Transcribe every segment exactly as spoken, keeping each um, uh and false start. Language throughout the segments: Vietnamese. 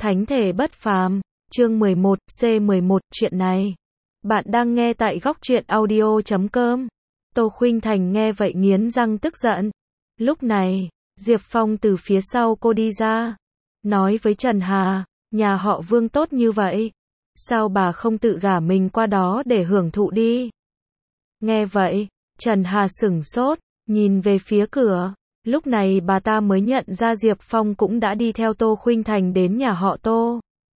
Thánh thể bất phàm, chương mười một, C mười một, chuyện này. Bạn đang nghe tại góc truyện audio chấm com. Tô Khuynh Thành nghe vậy nghiến răng tức giận. Lúc này, Diệp Phong từ phía sau cô đi ra. Nói với Trần Hà, nhà họ Vương tốt như vậy. Sao bà không tự gả mình qua đó để hưởng thụ đi? Nghe vậy, Trần Hà sửng sốt, nhìn về phía cửa. Lúc này bà ta mới nhận ra Diệp Phong cũng đã đi theo Tô Khuynh Thành đến nhà họ Tô.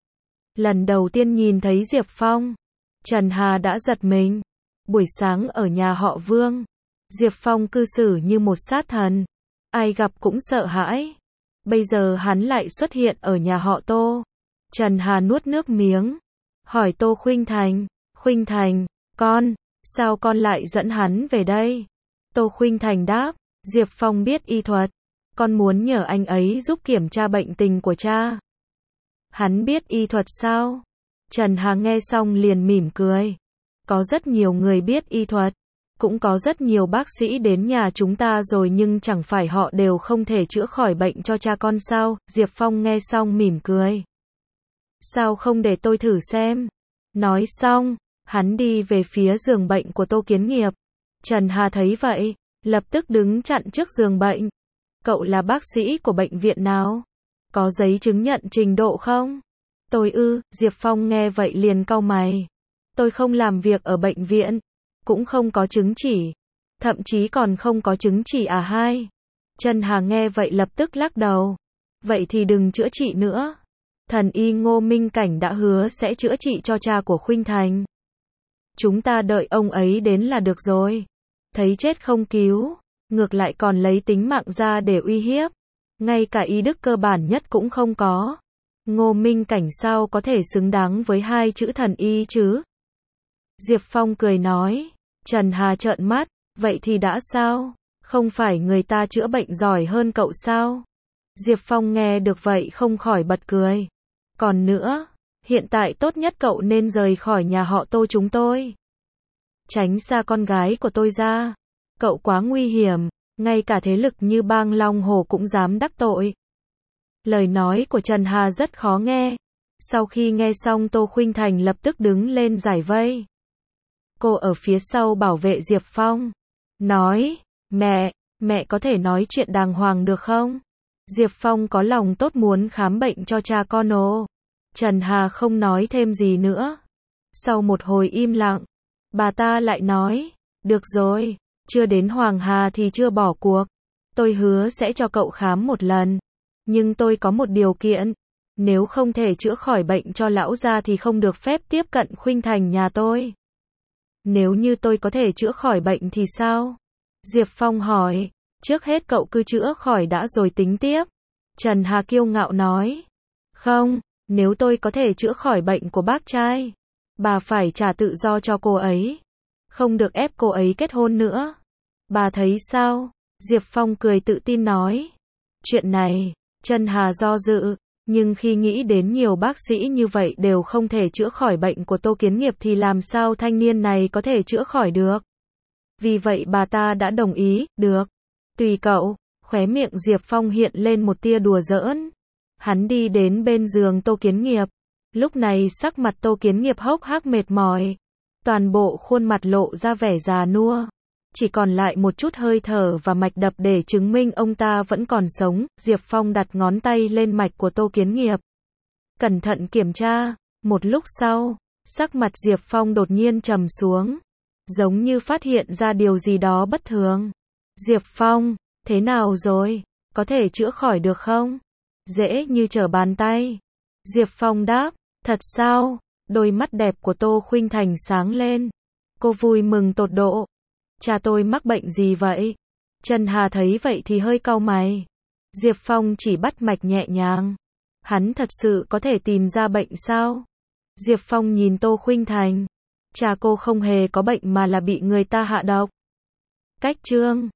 Lần đầu tiên nhìn thấy Diệp Phong, Trần Hà đã giật mình. Buổi sáng ở nhà họ Vương, Diệp Phong cư xử như một sát thần, ai gặp cũng sợ hãi. Bây giờ hắn lại xuất hiện ở nhà họ Tô. Trần Hà nuốt nước miếng, hỏi Tô Khuynh Thành, Khuynh Thành, con, sao con lại dẫn hắn về đây? Tô Khuynh Thành đáp, Diệp Phong biết y thuật, con muốn nhờ anh ấy giúp kiểm tra bệnh tình của cha. Hắn biết y thuật sao? Trần Hà nghe xong liền mỉm cười. Có rất nhiều người biết y thuật, cũng có rất nhiều bác sĩ đến nhà chúng ta rồi nhưng chẳng phải họ đều không thể chữa khỏi bệnh cho cha con sao? Diệp Phong nghe xong mỉm cười. Sao không để tôi thử xem? Nói xong, hắn đi về phía giường bệnh của Tô Kiến Nghiệp. Trần Hà thấy vậy, lập tức đứng chặn trước giường bệnh. Cậu là bác sĩ của bệnh viện nào? Có giấy chứng nhận trình độ không? Tôi ư, Diệp Phong nghe vậy liền cau mày. Tôi không làm việc ở bệnh viện, cũng không có chứng chỉ, thậm chí còn không có chứng chỉ à hai. Trần Hà nghe vậy lập tức lắc đầu. Vậy thì đừng chữa trị nữa. Thần y Ngô Minh Cảnh đã hứa sẽ chữa trị cho cha của Khuynh Thành. Chúng ta đợi ông ấy đến là được rồi. Thấy chết không cứu, ngược lại còn lấy tính mạng ra để uy hiếp. Ngay cả y đức cơ bản nhất cũng không có. Ngô Minh Cảnh sao có thể xứng đáng với hai chữ thần y chứ? Diệp Phong cười nói. Trần Hà trợn mắt, vậy thì đã sao? Không phải người ta chữa bệnh giỏi hơn cậu sao? Diệp Phong nghe được vậy không khỏi bật cười. Còn nữa, hiện tại tốt nhất cậu nên rời khỏi nhà họ Tô chúng tôi. Tránh xa con gái của tôi ra. Cậu quá nguy hiểm, ngay cả thế lực như Bang Long Hồ cũng dám đắc tội. Lời nói của Trần Hà rất khó nghe. Sau khi nghe xong Tô Khuynh Thành lập tức đứng lên giải vây. Cô ở phía sau bảo vệ Diệp Phong. Nói, mẹ, mẹ có thể nói chuyện đàng hoàng được không? Diệp Phong có lòng tốt muốn khám bệnh cho cha con ồ. Trần Hà không nói thêm gì nữa. Sau một hồi im lặng, bà ta lại nói, được rồi, chưa đến Hoàng Hà thì chưa bỏ cuộc. Tôi hứa sẽ cho cậu khám một lần. Nhưng tôi có một điều kiện. Nếu không thể chữa khỏi bệnh cho lão gia thì không được phép tiếp cận Khuynh Thành nhà tôi. Nếu như tôi có thể chữa khỏi bệnh thì sao? Diệp Phong hỏi. Trước hết cậu cứ chữa khỏi đã rồi tính tiếp. Trần Hà kiêu ngạo nói. Không, nếu tôi có thể chữa khỏi bệnh của bác trai, bà phải trả tự do cho cô ấy. Không được ép cô ấy kết hôn nữa. Bà thấy sao? Diệp Phong cười tự tin nói. Chuyện này, Trần Hà do dự, nhưng khi nghĩ đến nhiều bác sĩ như vậy đều không thể chữa khỏi bệnh của Tô Kiến Nghiệp thì làm sao thanh niên này có thể chữa khỏi được. Vì vậy bà ta đã đồng ý, được. Tùy cậu, khóe miệng Diệp Phong hiện lên một tia đùa giỡn. Hắn đi đến bên giường Tô Kiến Nghiệp. Lúc này sắc mặt Tô Kiến Nghiệp hốc hác mệt mỏi. Toàn bộ khuôn mặt lộ ra vẻ già nua. Chỉ còn lại một chút hơi thở và mạch đập để chứng minh ông ta vẫn còn sống. Diệp Phong đặt ngón tay lên mạch của Tô Kiến Nghiệp. Cẩn thận kiểm tra. Một lúc sau, sắc mặt Diệp Phong đột nhiên trầm xuống. Giống như phát hiện ra điều gì đó bất thường. Diệp Phong, thế nào rồi? Có thể chữa khỏi được không? Dễ như trở bàn tay. Diệp Phong đáp, thật sao? Đôi mắt đẹp của Tô Khuynh Thành sáng lên. Cô vui mừng tột độ. Cha tôi mắc bệnh gì vậy? Trần Hà thấy vậy thì hơi cau mày. Diệp Phong chỉ bắt mạch nhẹ nhàng. Hắn thật sự có thể tìm ra bệnh sao? Diệp Phong nhìn Tô Khuynh Thành. Cha cô không hề có bệnh mà là bị người ta hạ độc. Cách chương